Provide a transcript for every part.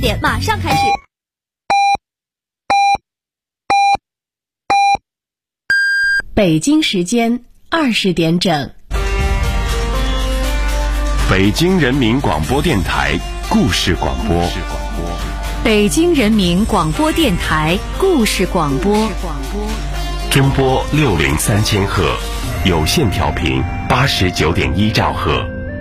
点马上开始。 北京时间20点整， 北京人民广播电台故事广播。 北京人民广播电台故事广播。 中波603千赫，有线调频89.1兆赫。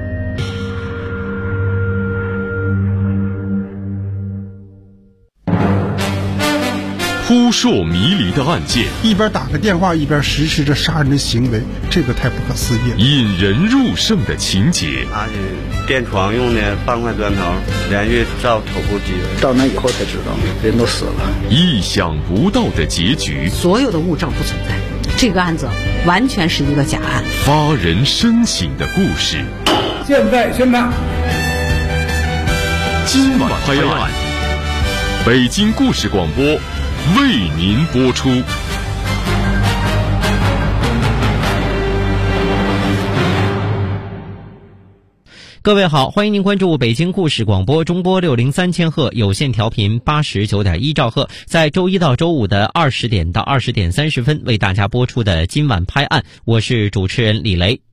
扑朔迷离的案件， 一边打个电话一边实施着杀人的行为，这个太不可思议了。 引人入胜的情节， 拿起电床用的半块砖头连续照头部击人， 到那以后才知道人都死了。 意想不到的结局， 所有的物证不存在，这个案子完全是一个假案。 发人深省的故事， 现在宣判。 今晚拍案，北京故事广播为您播出。 各位好，欢迎您关注北京故事广播中波603千赫有线调频89.1兆赫，在周一到周五的20点到20点30分为大家播出的今晚拍案，我是主持人李雷。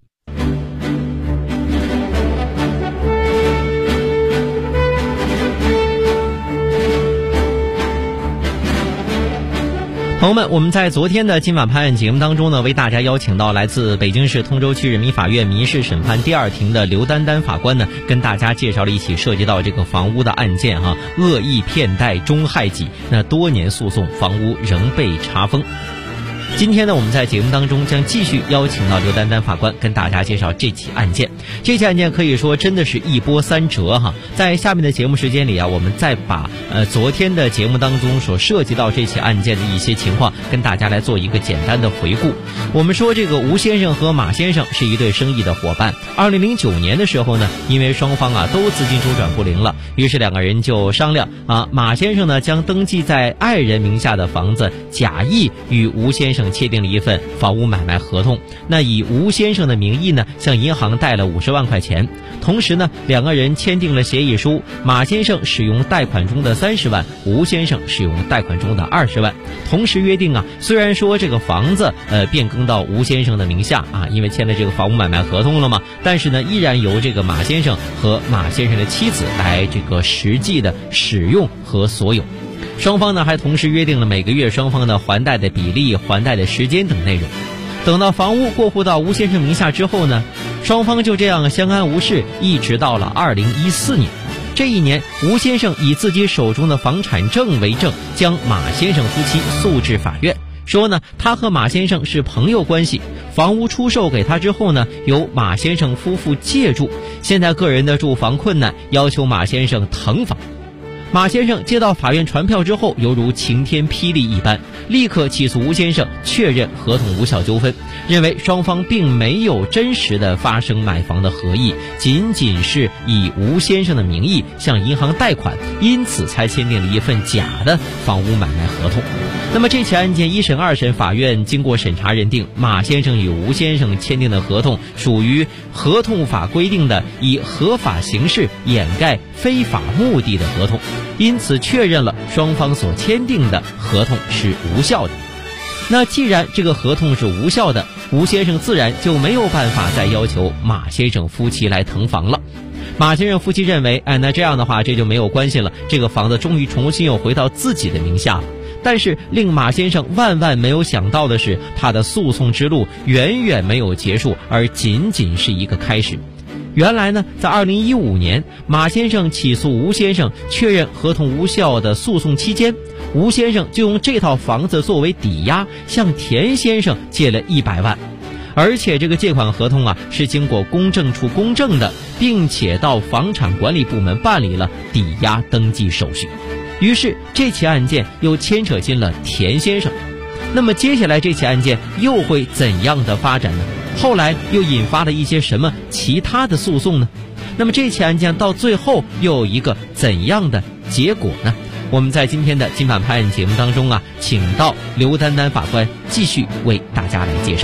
朋友们，我们在昨天的今晚拍案节目当中呢，为大家邀请到来自北京市通州区人民法院民事审判第2庭的刘丹丹法官呢，跟大家介绍了一起涉及到这个房屋的案件哈，恶意骗贷终害己，那多年诉讼，房屋仍被查封。今天呢，我们在节目当中将继续邀请到刘丹丹法官跟大家介绍这起案件。这起案件可以说真的是一波三折哈。在下面的节目时间里啊，我们再把昨天的节目当中所涉及到这起案件的一些情况跟大家来做一个简单的回顾。我们说这个吴先生和马先生是一对生意的伙伴。2009年的时候呢，因为双方都资金周转不灵了，于是两个人就商量马先生呢将登记在爱人名下的房子假意与吴先生签订了一份房屋买卖合同，那以吴先生的名义呢向银行贷了50万块钱，同时呢两个人签订了协议书，马先生使用贷款中的30万，吴先生使用贷款中的20万，同时约定虽然说这个房子变更到吴先生的名下因为签了这个房屋买卖合同了嘛，但是呢依然由这个马先生和马先生的妻子来这个实际的使用和所有。双方呢还同时约定了每个月双方的还贷的比例、还贷的时间等内容。等到房屋过户到吴先生名下之后呢，双方就这样相安无事，一直到了2014年。这一年，吴先生以自己手中的房产证为证，将马先生夫妻诉至法院，说呢他和马先生是朋友关系，房屋出售给他之后呢，由马先生夫妇借住，现在个人的住房困难，要求马先生腾房。马先生接到法院传票之后，犹如晴天霹雳一般，立刻起诉吴先生，确认合同无效纠纷，认为双方并没有真实的发生买房的合意，仅仅是以吴先生的名义向银行贷款，因此才签订了一份假的房屋买卖合同。那么这起案件1审、2审法院经过审查认定，马先生与吴先生签订的合同属于合同法规定的以合法形式掩盖非法目的的合同，因此确认了双方所签订的合同是无效的。那既然这个合同是无效的，吴先生自然就没有办法再要求马先生夫妻来腾房了。马先生夫妻认为那这样的话这就没有关系了，这个房子终于重新又回到自己的名下了。但是令马先生万万没有想到的是，他的诉讼之路远远没有结束，而仅仅是一个开始。原来呢，在2015年，马先生起诉吴先生确认合同无效的诉讼期间，吴先生就用这套房子作为抵押，向田先生借了100万。而且这个借款合同是经过公证处公证的，并且到房产管理部门办理了抵押登记手续。于是这起案件又牵扯进了田先生。那么接下来这起案件又会怎样的发展呢？后来又引发了一些什么其他的诉讼呢？那么这起案件到最后又有一个怎样的结果呢？我们在今天的今晚拍案节目当中请到刘丹丹法官继续为大家来介绍。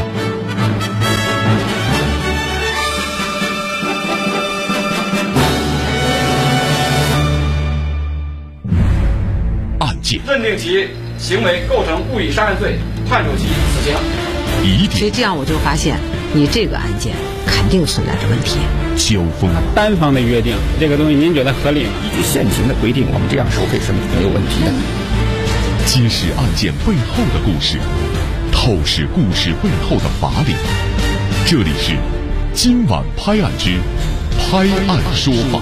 案件， 认定其行为构成故意杀人罪，判处其死刑。 所以这样我就发现，你这个案件肯定存在着问题。 交锋， 单方的约定，这个东西您觉得合理吗？ 依据现行的规定，我们这样收费是没有问题的。 揭示案件背后的故事，透视故事背后的法理。这里是今晚拍案之拍案说法。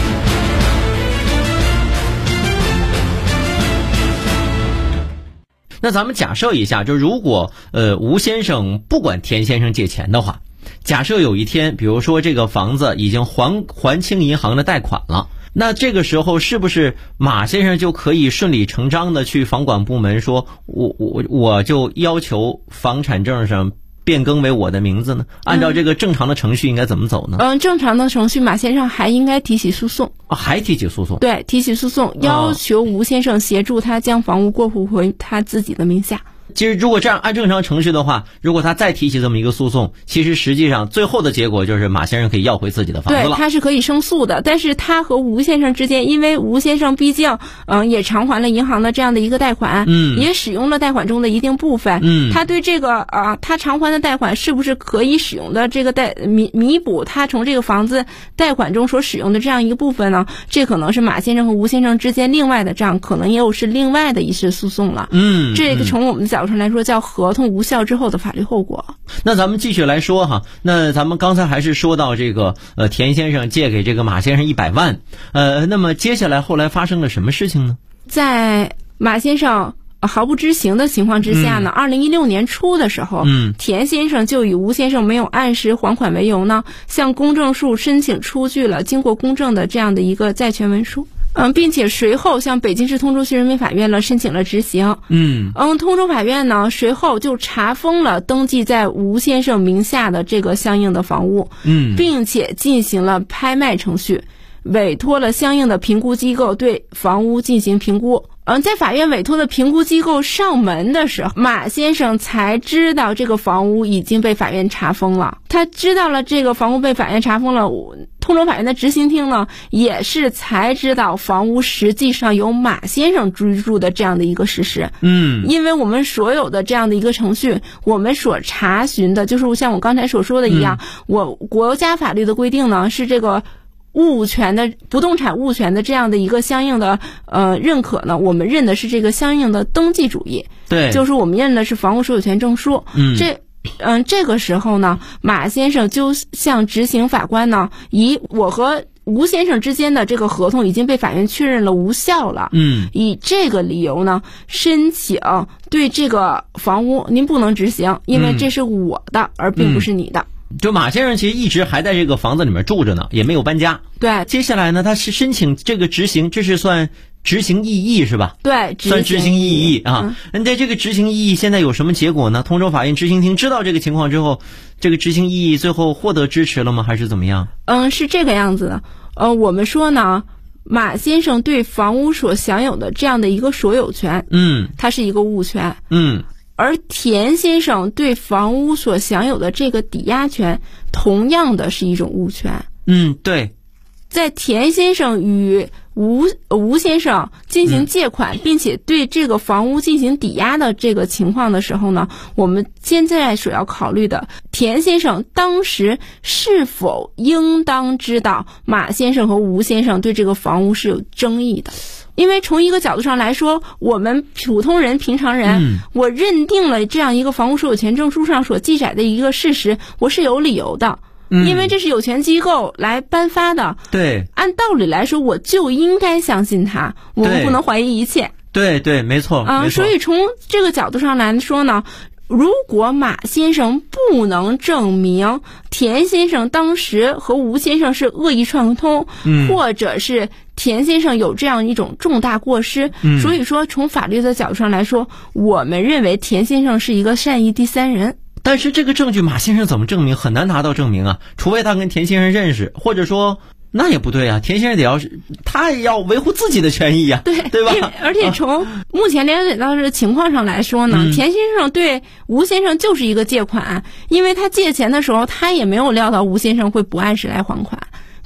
那咱们假设一下，就如果吴先生不管田先生借钱的话，假设有一天，比如说这个房子已经还清银行的贷款了，那这个时候是不是马先生就可以顺理成章的去房管部门说，我就要求房产证上变更为我的名字呢？按照这个正常的程序应该怎么走呢？ 正常的程序，马先生还应该提起诉讼。 还提起诉讼？对， 提起诉讼，要求吴先生协助他将房屋过户回他自己的名下。 其实如果这样按正常程序的话，如果他再提起这么一个诉讼，其实实际上最后的结果就是马先生可以要回自己的房子了。 对，他是可以胜诉的。但是他和吴先生之间，因为吴先生毕竟也偿还了银行的这样的一个贷款，也使用了贷款中的一定部分，他对这个他偿还的贷款是不是可以使用的这个弥补他从这个房子贷款中所使用的这样一个部分呢？这可能是马先生和吴先生之间另外的账，可能也有是另外的一些诉讼了。这个从我们的角度上来说，叫合同无效之后的法律后果。 那咱们继续来说哈，那咱们刚才还是说到这个田先生借给这个马先生100万，那么接下来后来发生了什么事情呢？ 在马先生毫不知情的情况之下呢，2016年初的时候，田先生就以吴先生没有按时还款为由呢，向公证处申请出具了经过公证的这样的一个债权文书。并且随后向北京市通州区人民法院申请了执行。通州法院呢随后就查封了登记在吴先生名下的这个相应的房屋，并且进行了拍卖程序，委托了相应的评估机构对房屋进行评估。在法院委托的评估机构上门的时候，马先生才知道这个房屋已经被法院查封了。他知道了这个房屋被法院查封了，通州法院的执行厅呢也是才知道房屋实际上有马先生居住的这样的一个事实。因为我们所有的这样的一个程序，我们所查询的就是像我刚才所说的一样，我国家法律的规定呢是这个物权的不动产物权的这样的一个相应的认可呢，我们认的是这个相应的登记主义。对，就是我们认的是房屋所有权证书。这个时候呢，马先生就向执行法官呢，以我和吴先生之间的这个合同已经被法院确认了无效了，以这个理由呢，申请对这个房屋您不能执行，因为这是我的，而并不是你的。 就马先生其实一直还在这个房子里面住着呢，也没有搬家。对，接下来呢，他是申请这个执行，这是算执行异议是吧？对，算执行异议啊。那这个执行异议现在有什么结果呢？通州法院执行庭知道这个情况之后，这个执行异议最后获得支持了吗？还是怎么样？ 是这个样子的。我们说呢，马先生对房屋所享有的这样的一个所有权，它是一个物权，而田先生对房屋所享有的这个抵押权，同样的是一种物权。对。在田先生与吴先生进行借款，并且对这个房屋进行抵押的这个情况的时候呢，我们现在所要考虑的，田先生当时是否应当知道马先生和吴先生对这个房屋是有争议的。因为从一个角度上来说，我们普通人平常人，我认定了这样一个房屋所有权证书上所记载的一个事实，我是有理由的。因为这是有权机构来颁发的，对，按道理来说我就应该相信他，我们不能怀疑一切。对，没错。所以从这个角度上来说呢，如果马先生不能证明田先生当时和吴先生是恶意串通，或者是田先生有这样一种重大过失，所以说从法律的角度上来说，我们认为田先生是一个善意第三人。 但是这个证据马先生怎么证明？很难拿到证明啊，除非他跟田先生认识，或者说那也不对啊，田先生他也要维护自己的权益啊，对吧？ 而且从目前了解到的情况上来说呢，田先生对吴先生就是一个借款，因为他借钱的时候他也没有料到吴先生会不按时来还款，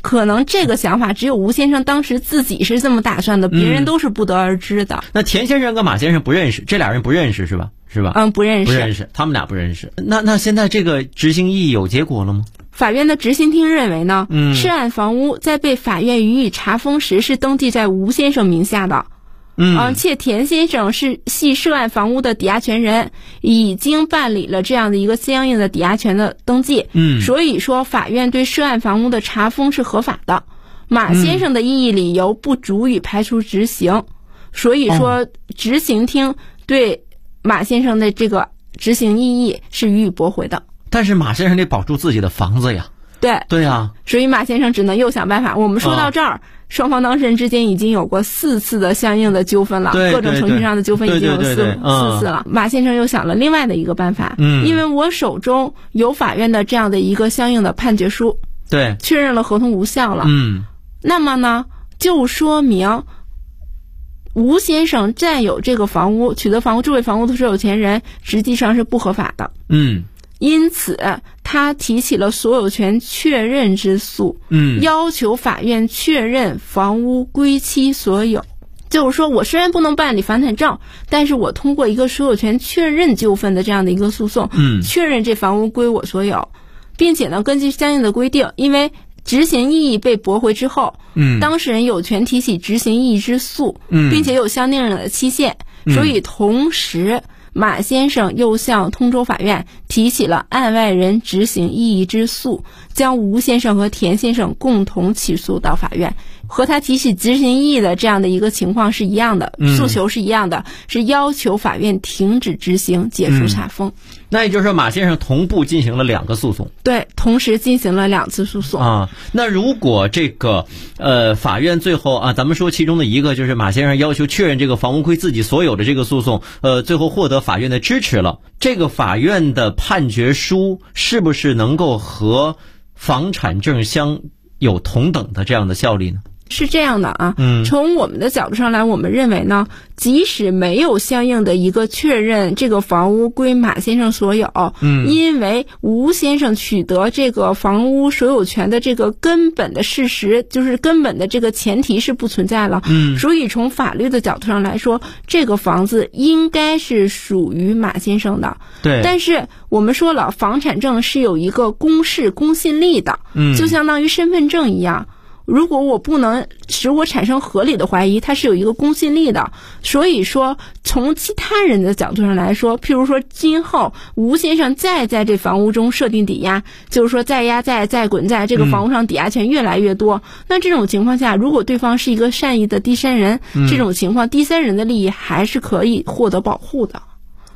可能这个想法只有吴先生当时自己是这么打算的，别人都是不得而知的。 那田先生跟马先生不认识，这俩人不认识是吧？ 不认识， 他们俩不认识。那现在这个执行异议有结果了吗？ 法院的执行厅认为呢，涉案房屋在被法院予以查封时是登记在吴先生名下的，且田先生系涉案房屋的抵押权人，已经办理了这样的一个相应的抵押权的登记，所以说法院对涉案房屋的查封是合法的。马先生的异议理由不足以排除执行，所以说执行厅对马先生的这个执行异议是予以驳回的。 但是马先生得保住自己的房子呀。对呀， 所以马先生只能又想办法。我们说到这儿，双方当事人之间已经有过4次的相应的纠纷了，各种程序上的纠纷已经有4次了。马先生又想了另外的一个办法，因为我手中有法院的这样的一个相应的判决书， 对， 确认了合同无效了。那么呢，就说明吴先生占有这个房屋、取得房屋、这位房屋的所有权人实际上是不合法的。因此他提起了所有权确认之诉，要求法院确认房屋归其所有。就是说我虽然不能办理房产证，但是我通过一个所有权确认纠纷的这样的一个诉讼，确认这房屋归我所有，并且呢，根据相应的规定，因为执行异议被驳回之后，当事人有权提起执行异议之诉，并且有相应的期限，所以同时马先生又向通州法院提起了案外人执行异议之诉，将吴先生和田先生共同起诉到法院。和他提起执行异议的这样的一个情况是一样的，诉求是一样的，是要求法院停止执行，解除查封。 那也就是说马先生同步进行了2个诉讼。 对，同时进行了2次诉讼。 那如果这个法院最后咱们说其中的一个就是马先生要求确认这个房屋归自己所有的这个诉讼，最后获得法院的支持了，这个法院的判决书是不是能够和房产证相有同等的这样的效力呢？ 是这样的啊，从我们的角度上来，我们认为呢，即使没有相应的一个确认这个房屋归马先生所有，因为吴先生取得这个房屋所有权的这个根本的事实，就是根本的这个前提是不存在了，所以从法律的角度上来说，这个房子应该是属于马先生的。 对， 但是我们说了，房产证是有一个公示公信力的，就相当于身份证一样。如果我不能使我产生合理的怀疑，它是有一个公信力的。所以说从其他人的角度上来说，譬如说今后吴先生再在这房屋中设定抵押，就是说再押债再滚债，这个房屋上抵押权越来越多，那这种情况下，如果对方是一个善意的第三人，这种情况第三人的利益还是可以获得保护的。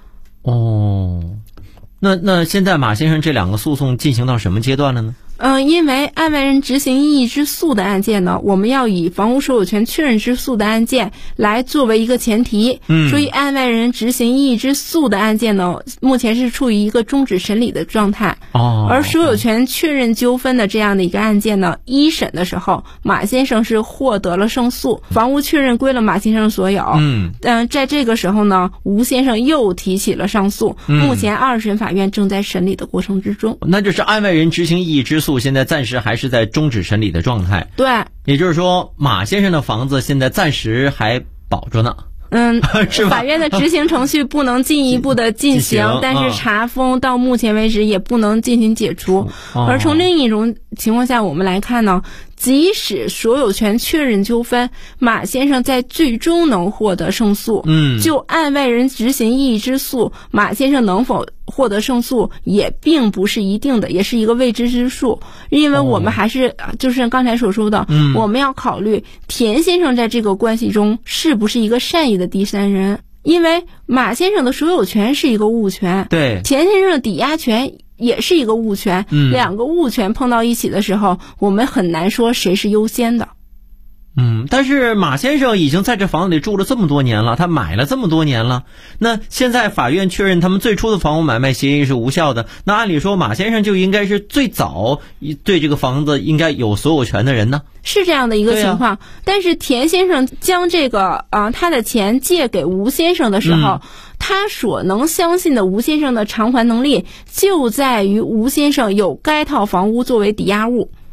那现在马先生这2个诉讼进行到什么阶段了呢？ 因为案外人执行异议之诉的案件呢，我们要以房屋所有权确认之诉的案件来作为一个前提，所以案外人执行异议之诉的案件呢，目前是处于一个终止审理的状态。而所有权确认纠纷的这样的一个案件呢，1审的时候，马先生是获得了胜诉，房屋确认归了马先生所有。在这个时候呢，吴先生又提起了上诉，目前2审法院正在审理的过程之中。 那就是案外人执行异议之诉现在暂时还是在终止审理的状态。 对， 也就是说马先生的房子现在暂时还保着呢。 法院的执行程序不能进一步的进行，但是查封到目前为止也不能进行解除。而从另一种情况下我们来看呢，即使所有权确认纠纷，马先生在最终能获得胜诉，就案外人执行异议之诉，马先生能否获得胜诉也并不是一定的，也是一个未知之数。因为我们还是就是刚才所说的，我们要考虑田先生在这个关系中是不是一个善意的第三人，因为马先生的所有权是一个物权， 对， 田先生的抵押权也是一个物权，2个物权碰到一起的时候，我们很难说谁是优先的。 但是马先生已经在这房子里住了这么多年了，他买了这么多年了，那现在法院确认他们最初的房屋买卖协议是无效的，那按理说马先生就应该是最早对这个房子应该有所有权的人呢？ 是这样的一个情况，但是田先生将这个他的钱借给吴先生的时候，他所能相信的吴先生的偿还能力就在于吴先生有该套房屋作为抵押物。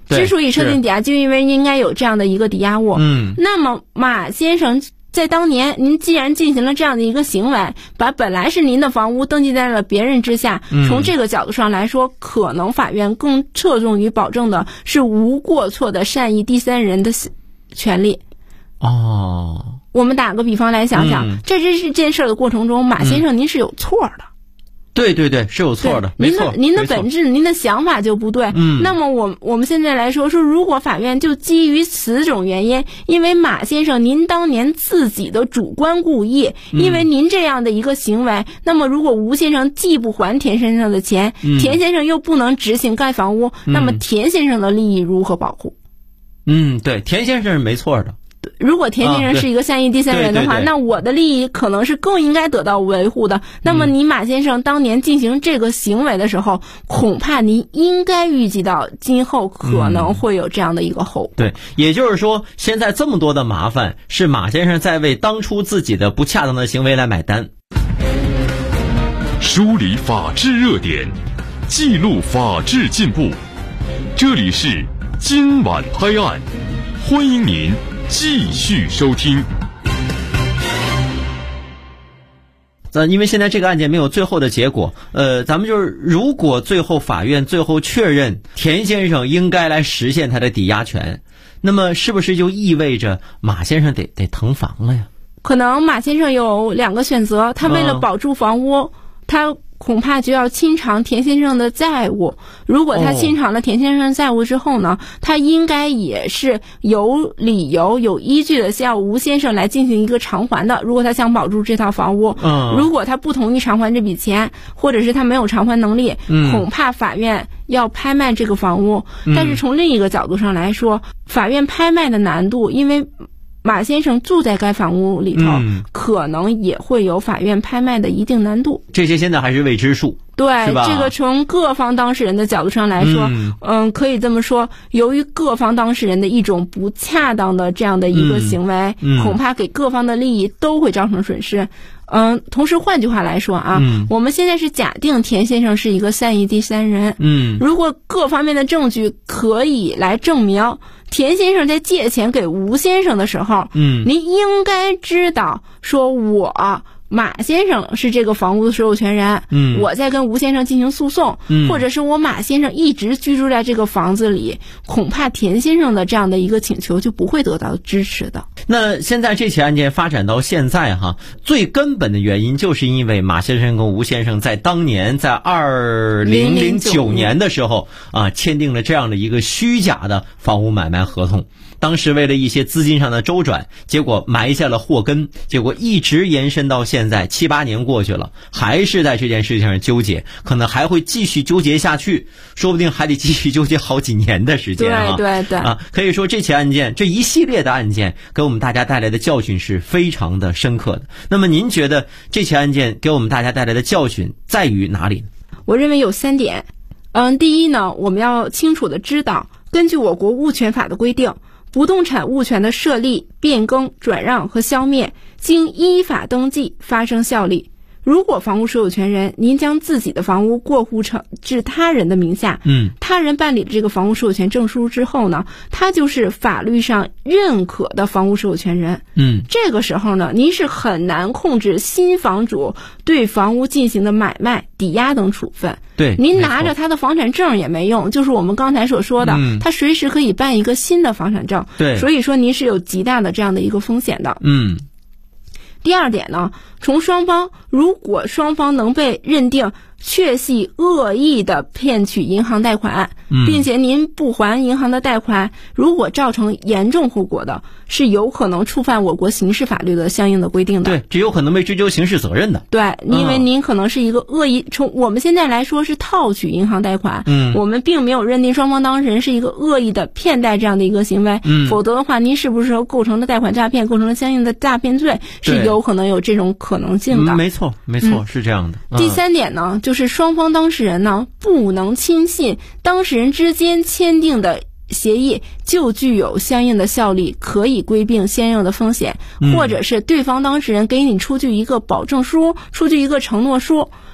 之所以设定抵押，就因为应该有这样的一个抵押物。那么马先生在当年，您既然进行了这样的一个行为，把本来是您的房屋登记在了别人之下，从这个角度上来说，可能法院更侧重于保证的是无过错的善意第三人的权利。我们打个比方来想想，在这件事的过程中，马先生您是有错的。 对，是有错的，没错。 您的本质，您的想法就不对。那么我们现在来说，如果法院就基于此种原因，因为马先生您当年自己的主观故意，因为您这样的一个行为，那么如果吴先生既不还田先生的钱，田先生又不能执行盖房屋，那么田先生的利益如何保护？ 对，田先生是没错的。 如果田先生是一个善意第三人的话，那我的利益可能是更应该得到维护的。那么你马先生当年进行这个行为的时候，恐怕您应该预计到今后可能会有这样的一个后果。 对，也就是说，现在这么多的麻烦是马先生在为当初自己的不恰当的行为来买单。 梳理法治热点，记录法治进步，这里是今晚拍案，欢迎您继续收听。 因为现在这个案件没有最后的结果，咱们就是如果最后法院最后确认田先生应该来实现他的抵押权，那么是不是就意味着马先生得腾房了呀？ 可能马先生有两个选择，他为了保住房屋，他恐怕就要清偿田先生的债务。如果他清偿了田先生债务之后呢，他应该也是有理由有依据的向吴先生来进行一个偿还的。如果他想保住这套房屋，如果他不同意偿还这笔钱，或者是他没有偿还能力，恐怕法院要拍卖这个房屋。但是从另一个角度上来说，法院拍卖的难度，因为马先生住在该房屋里头，可能也会有法院拍卖的一定难度。 这些现在还是未知数。 对，这个从各方当事人的角度上来说，可以这么说，由于各方当事人的一种不恰当的这样的一个行为，恐怕给各方的利益都会造成损失。同时换句话来说啊，我们现在是假定田先生是一个善意第三人。如果各方面的证据可以来证明田先生在借钱给吴先生的时候，您应该知道说马先生是这个房屋的所有权人，我在跟吴先生进行诉讼，或者是我马先生一直居住在这个房子里，恐怕田先生的这样的一个请求就不会得到支持的。 那现在这起案件发展到现在最根本的原因就是因为马先生跟吴先生在当年在2009年的时候签订了这样的一个虚假的房屋买卖合同。当时为了一些资金上的周转，结果埋下了祸根，结果一直延伸到现在7、8年过去了，还是在这件事情上纠结，可能还会继续纠结下去，说不定还得继续纠结好几年的时间对可以说这起案件，这一系列的案件给我们大家带来的教训是非常的深刻的。那么您觉得这起案件给我们大家带来的教训在于哪里呢？ 我认为有3点。第一呢，我们要清楚的知道，根据我国物权法的规定，不动产物权的设立、变更、转让和消灭，经依法登记发生效力。如果房屋所有权人您将自己的房屋过户至他人的名下，他人办理这个房屋所有权证书之后呢，他就是法律上认可的房屋所有权人。这个时候呢，您是很难控制新房主对房屋进行的买卖、抵押等处分。 对， 您拿着他的房产证也没用，就是我们刚才所说的，他随时可以办一个新的房产证。 对， 所以说您是有极大的这样的一个风险的。第二点呢，如果双方能被认定确系恶意的骗取银行贷款，并且您不还银行的贷款，如果造成严重后果的，是有可能触犯我国刑事法律的相应的规定的。 对，这有可能被追究刑事责任的。 对，因为您可能是一个恶意，从我们现在来说是套取银行贷款，我们并没有认定双方当事人是一个恶意的骗贷这样的一个行为，否则的话，您是不是构成了贷款诈骗，构成了相应的诈骗罪，是有可能有这种可能性的。 没错，是这样的。 第3点呢，就是双方当事人呢不能轻信当事人之间签订的协议就具有相应的效力，可以规避相应的风险，或者是对方当事人给你出具一个保证书，出具一个承诺书，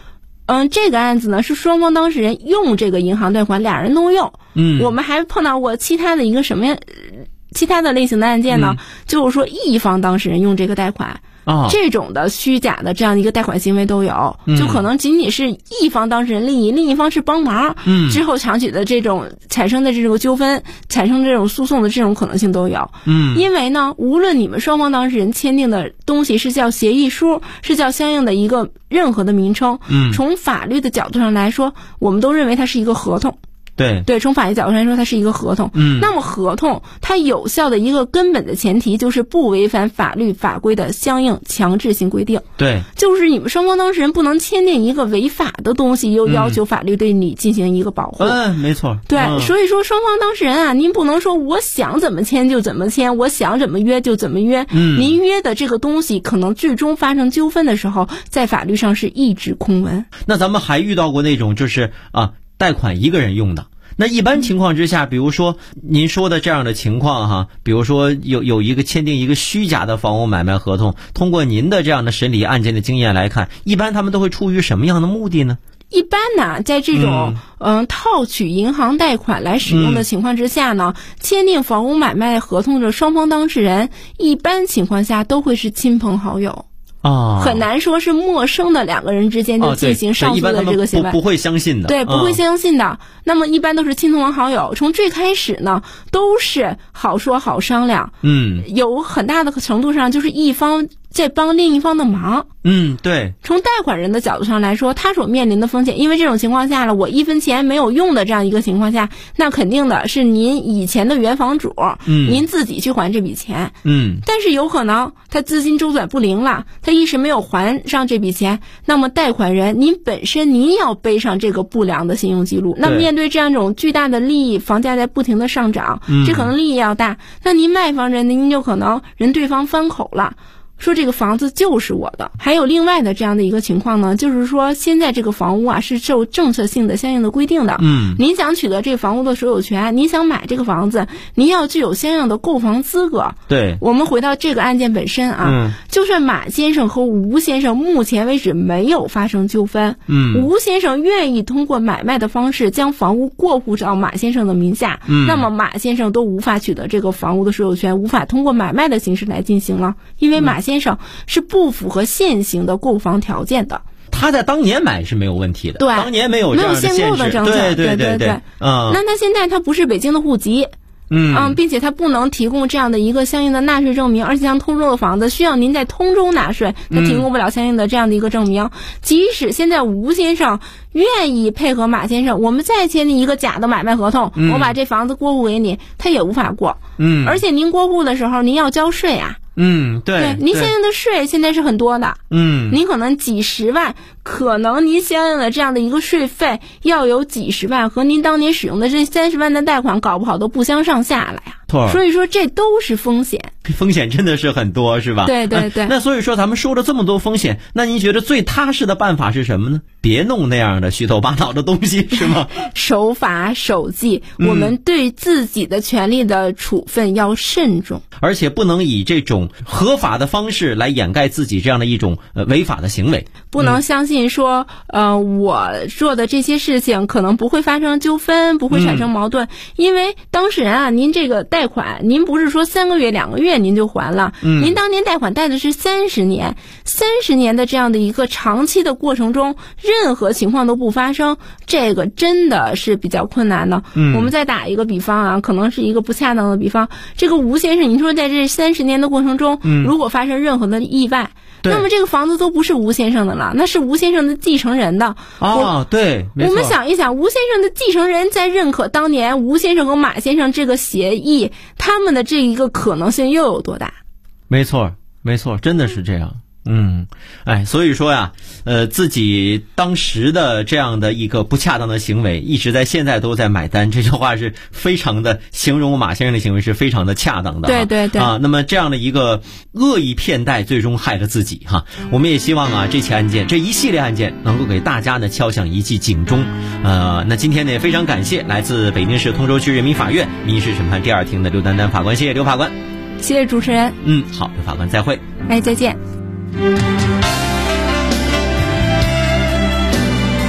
这个案子呢是双方当事人用这个银行贷款，俩人都用。我们还碰到过其他的一个什么样其他的类型的案件呢？就是说一方当事人用这个贷款。这种的虚假的这样的一个贷款行为都有，就可能仅仅是一方当事人利益，另一方是帮忙，之后强取的这种产生的这种纠纷，产生这种诉讼的这种可能性都有。因为呢，无论你们双方当事人签订的东西是叫协议书，是叫相应的一个任何的名称，从法律的角度上来说，我们都认为它是一个合同。对，从法律角度上来说，它是一个合同。那么合同它有效的一个根本的前提就是不违反法律法规的相应强制性规定。 对， 就是你们双方当事人不能签订一个违法的东西，又要求法律对你进行一个保护。 没错。 对，所以说双方当事人啊，您不能说我想怎么签就怎么签，我想怎么约就怎么约。您约的这个东西可能最终发生纠纷的时候，在法律上是一纸空文。 那咱们还遇到过那种就是贷款一个人用的。那一般情况之下，比如说您说的这样的情况哈，比如说有一个签订一个虚假的房屋买卖合同，通过您的这样的审理案件的经验来看，一般他们都会出于什么样的目的呢？ 一般呢，在这种套取银行贷款来使用的情况之下呢，签订房屋买卖合同的双方当事人，一般情况下都会是亲朋好友。很难说是陌生的两个人之间就进行上诉的这个行为， 不会相信的。 对，不会相信的。那么一般都是亲朋好友，从最开始呢都是好说好商量。有很大的程度上就是一方在帮另一方的忙。 对。 从贷款人的角度上来说，他所面临的风险，因为这种情况下了，我一分钱没有用的这样一个情况下，那肯定的是您以前的原房主，您自己去还这笔钱。但是有可能他资金周转不灵了，他一时没有还上这笔钱，那么贷款人您本身您要背上这个不良的信用记录。那面对这样一种巨大的利益，房价在不停的上涨，这可能利益要大，那您卖方人您就可能对方翻口了，说这个房子就是我的。还有另外的这样的一个情况呢，就是说现在这个房屋啊是受政策性的相应的规定的。您想取得这个房屋的所有权，您想买这个房子，您要具有相应的购房资格。 对， 我们回到这个案件本身啊，就算马先生和吴先生目前为止没有发生纠纷，吴先生愿意通过买卖的方式将房屋过户到马先生的名下，那么马先生都无法取得这个房屋的所有权，无法通过买卖的形式来进行了，因为马先生是不符合现行的购房条件的。 他在当年买是没有问题的， 对， 当年没有这样的限制， 没有限购的政策，对。那他现在他不是北京的户籍，并且他不能提供这样的一个相应的纳税证明，而且像通州的房子需要您在通州纳税，他提供不了相应的这样的一个证明。即使现在吴先生愿意配合马先生，我们再签订一个假的买卖合同，我把这房子过户给你，他也无法过。而且您过户的时候您要交税啊。对，您相应的税现在是很多的。您可能几十万，可能您相应的这样的一个税费要有几十万，和您当年使用的这30万的贷款搞不好都不相上下了呀。所以说这都是风险， 风险真的是很多，是吧？ 对。 那所以说咱们说了这么多风险，那您觉得最踏实的办法是什么呢？别弄那样的虚头巴脑的东西，是吗？ 守法守纪，我们对自己的权利的处分要慎重， 而且不能以这种合法的方式来掩盖自己这样的一种违法的行为。 不能相信说我做的这些事情可能不会发生纠纷，不会产生矛盾，因为当事人啊，您这个贷款您不是说3个月2个月您就还了，您当年贷款贷的是30年，30年的这样的一个长期的过程中，任何情况都不发生，这个真的是比较困难的。我们再打一个比方啊，可能是一个不恰当的比方，这个吴先生你说在这30年的过程中，如果发生任何的意外，那么这个房子都不是吴先生的了，那是吴先生的继承人的。 对，没错。 我们想一想，吴先生的继承人在认可当年吴先生和马先生这个协议，他们的这一个可能性又有多大？ 没错，真的是这样。所以说呀，自己当时的这样的一个不恰当的行为，一直在现在都在买单，这句话是非常的形容马先生的行为是非常的恰当的。 对那么这样的一个恶意骗贷，最终害了自己哈。我们也希望啊，这起案件，这一系列案件能够给大家呢敲响一记警钟。那今天呢也非常感谢来自北京市通州区人民法院民事审判第2庭的刘丹丹法官，谢谢刘法官。 谢谢主持人。 好，刘法官再会。 再见。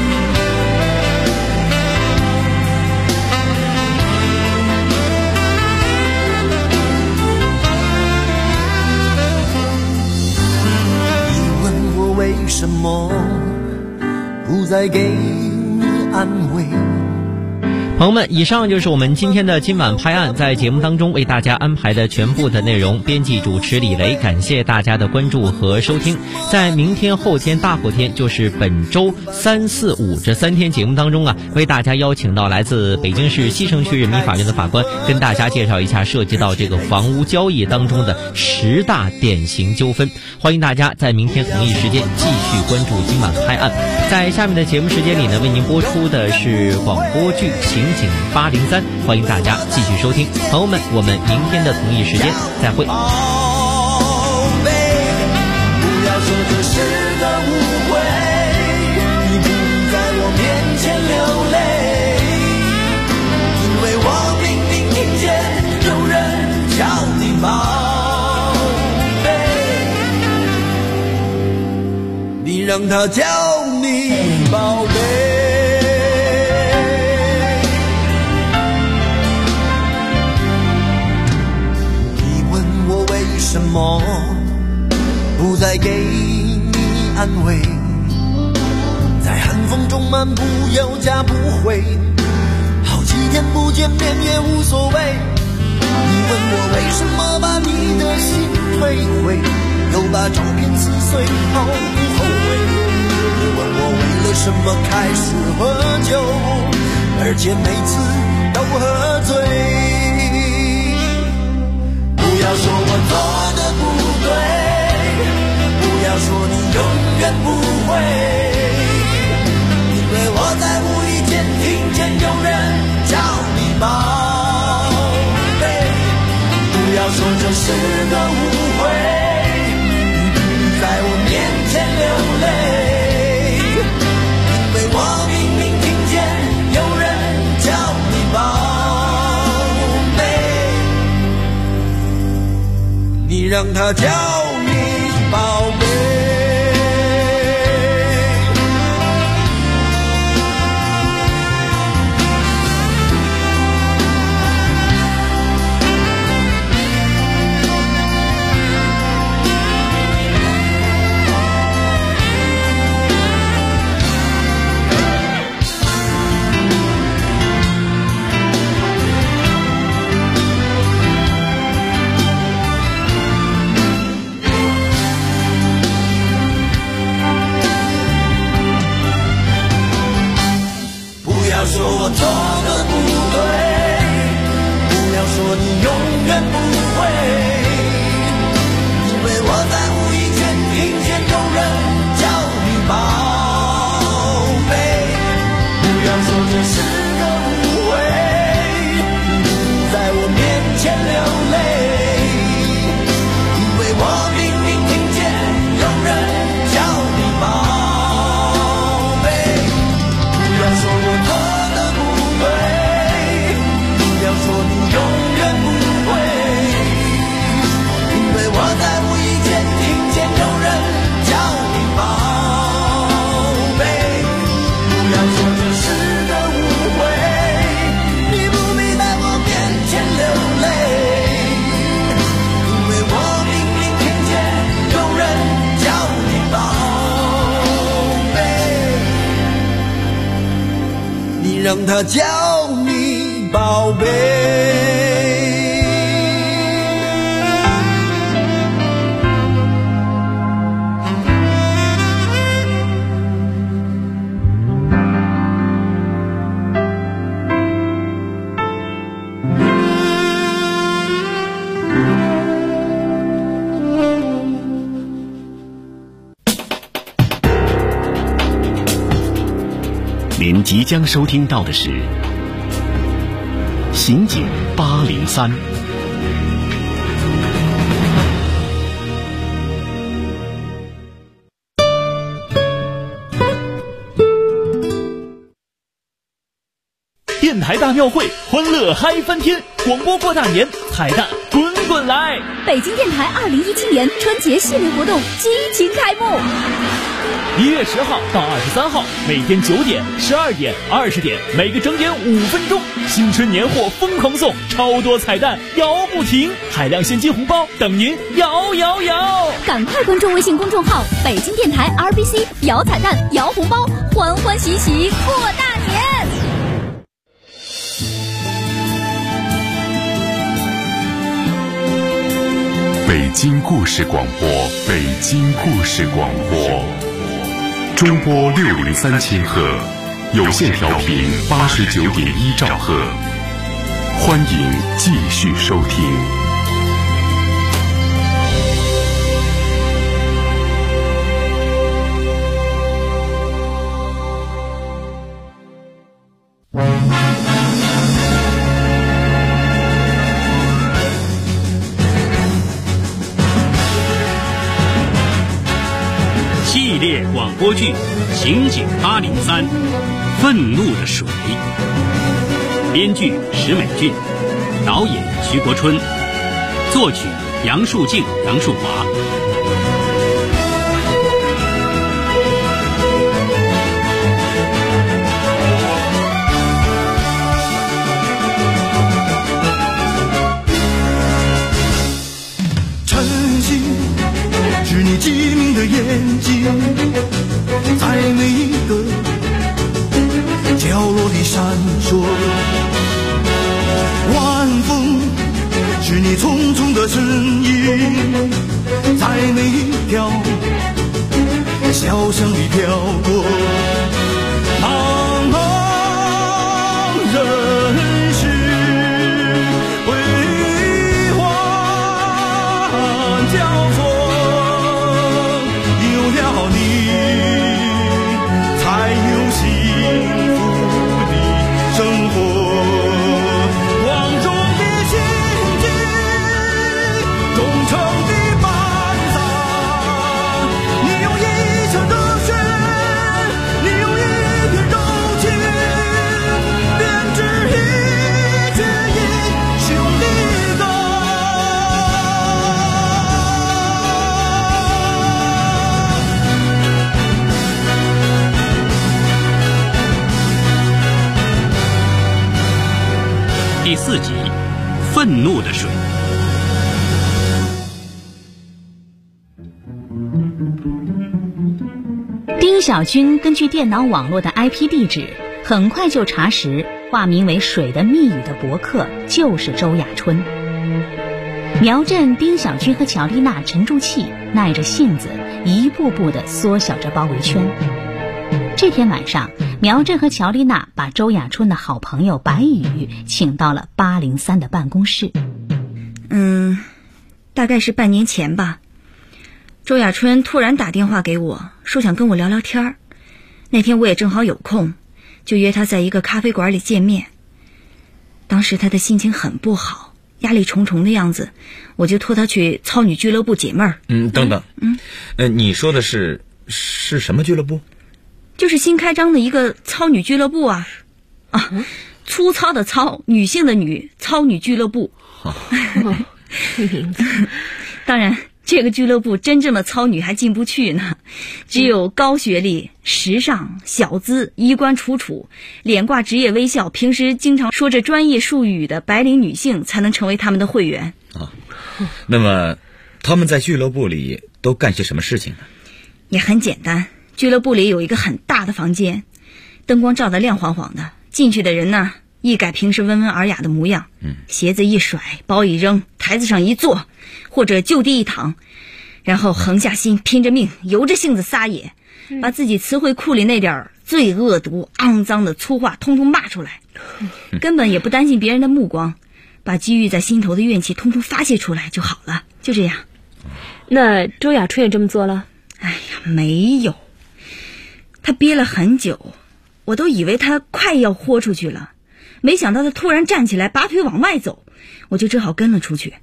什么不再给你安慰。 朋友们，以上就是我们今天的今晚拍案在节目当中为大家安排的全部的内容。编辑主持李雷，感谢大家的关注和收听。在明天、后天、大后天，就是本周3、4、5这3天节目当中为大家邀请到来自北京市西城区人民法院的法官，跟大家介绍一下涉及到这个房屋交易当中的10大典型纠纷。欢迎大家在明天同一时间继续关注今晚拍案。在下面的节目时间里呢，为您播出的是广播剧刑警803，欢迎大家继续收听。朋友们，我们明天的同一时间再会。 不要说这是个误会，你不必在我面前流泪，因为我明明听见有人叫你宝贝，你让他叫你宝贝。什么不再给你安慰，在寒风中漫步有家不回，好几天不见面也无所谓。你问我为什么把你的心退回，又把照片撕碎毫不后悔。你问我为了什么开始喝酒，而且每次都喝醉。不要说我做的不对，不要说你永远不会，因为我在无意间听见有人叫你宝贝。不要说这是个误会，你不必在我面前流泪，因为我明明听见有人叫你宝。你让他叫你宝贝。说我做的不对，不要说你永远不会，因为我在无意间听见有人叫你宝贝。不要说这是个误会，你不在我面前流泪，因为我明明听见有人叫你宝贝。不要说我做说你永远不会，因为我在无意间听见有人叫你宝贝。不要说这是个误会，你不必在我面前流泪，因为我明明听见有人叫你宝贝，你让他叫你宝贝。 您即将收听到的是刑警803。 电台大庙会，欢乐嗨翻天！广播过大年，彩蛋滚滚准来！ 北京电台2017年春节系列活动激情开幕。 1月10号到23号，每天9点、12点、20点，每个整点5分钟，新春年货疯狂送，超多彩蛋摇不停，海量现金红包等您摇！ 赶快关注微信公众号北京电台 RBC， 摇彩蛋摇红包，欢欢喜喜过大年。 北京故事广播，北京故事广播，中波603千赫，有线调频89.1兆赫，欢迎继续收听。 系列广播剧《刑警803》，愤怒的水。编剧石美俊，导演徐国春，作曲杨树静、杨树华。 晨曦是你机敏的眼睛，在每一个角落里闪烁。晚风是你匆匆的身影，在每一条小巷里飘过。茫茫人世悲欢交错，有了你才有幸福的生活。广众的心境，忠诚的班长，你用一腔热血，你用一片柔情，编织一曲英雄的歌。 第4集，愤怒的水。 丁小军根据电脑网络的 IP 地址，很快就查实化名为水的密语的博客就是周雅春。苗振、丁小军和乔丽娜沉住气，耐着性子，一步步地缩小着包围圈。这天晚上，苗振和乔丽娜把周雅春的好朋友白宇请到了803的办公室。 大概是半年前吧，周雅春突然打电话给我，说想跟我聊聊天儿。那天我也正好有空，就约他在一个咖啡馆里见面。当时他的心情很不好，压力重重的样子，我就托他去操女俱乐部解闷儿。 等等，你说的是什么俱乐部？ 就是新开张的一个操女俱乐部啊，粗糙的糙，女性的女，操女俱乐部。当然，这个俱乐部真正的操女还进不去呢，只有高学历、时尚、小资、衣冠楚楚、脸挂职业微笑，平时经常说着专业术语的白领女性才能成为他们的会员。 那么他们在俱乐部里都干些什么事情呢？ 也很简单，俱乐部里有一个很大的房间，灯光照得亮晃晃的，进去的人呢一改平时温文尔雅的模样，鞋子一甩，包一扔，台子上一坐，或者就地一躺，然后横下心，拼着命，由着性子撒野，把自己词汇库里那点最恶毒、肮脏的粗话通通骂出来，根本也不担心别人的目光，把积郁在心头的怨气通通发泄出来就好了，就这样。 那周雅春也这么做了？ 哎呀，没有，他憋了很久，我都以为他快要豁出去了。没想到他突然站起来，拔腿往外走，我就只好跟了出去。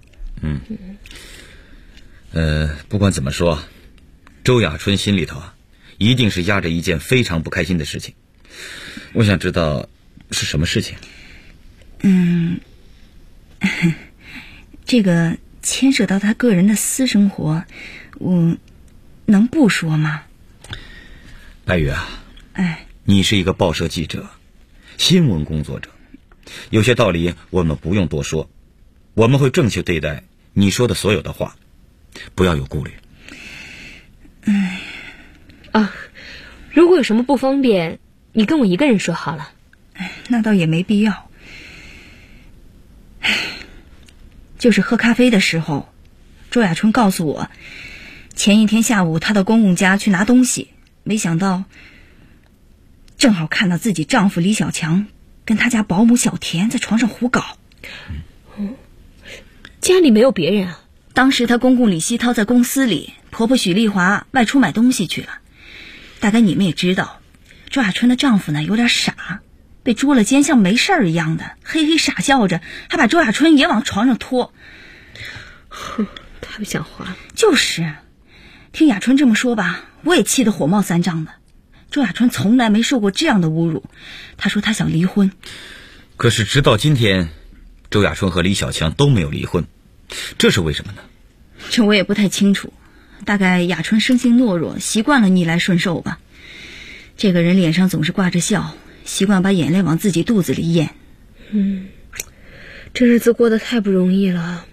不管怎么说，周雅春心里头一定是压着一件非常不开心的事情。我想知道是什么事情。 这个牵涉到他个人的私生活，我能不说吗？ 白宇啊，你是一个报社记者，新闻工作者，有些道理我们不用多说，我们会正确对待你说的所有的话，不要有顾虑。 如果有什么不方便，你跟我一个人说好了。 那倒也没必要。就是喝咖啡的时候，周亚春告诉我，前一天下午她到公公家去拿东西，没想到正好看到自己丈夫李小强跟他家保姆小田在床上胡搞。 家里没有别人啊？ 当时她公公李希涛在公司里，婆婆许丽华外出买东西去了。大概你们也知道，周亚春的丈夫呢有点傻，被捉了奸，像没事儿一样的嘿嘿傻笑着，还把周亚春也往床上拖。 太不像话了。 就是，听亚春这么说吧，我也气得火冒三丈的。周亚春从来没受过这样的侮辱，她说她想离婚。 可是直到今天，周亚春和李小强都没有离婚，这是为什么呢？ 这我也不太清楚，大概亚春生性懦弱，习惯了逆来顺受吧。这个人脸上总是挂着笑，习惯把眼泪往自己肚子里咽。 这日子过得太不容易了。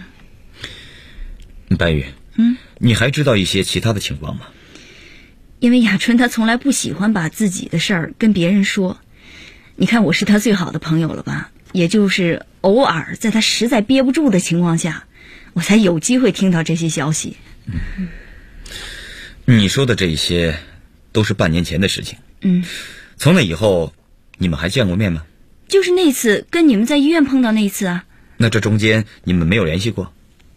白宇，你还知道一些其他的情况吗？ 因为亚春她从来不喜欢把自己的事儿跟别人说。你看我是她最好的朋友了吧，也就是偶尔在她实在憋不住的情况下，我才有机会听到这些消息。 你说的这些都是半年前的事情。从那以后你们还见过面吗？ 就是那次跟你们在医院碰到那一次啊。 那这中间你们没有联系过？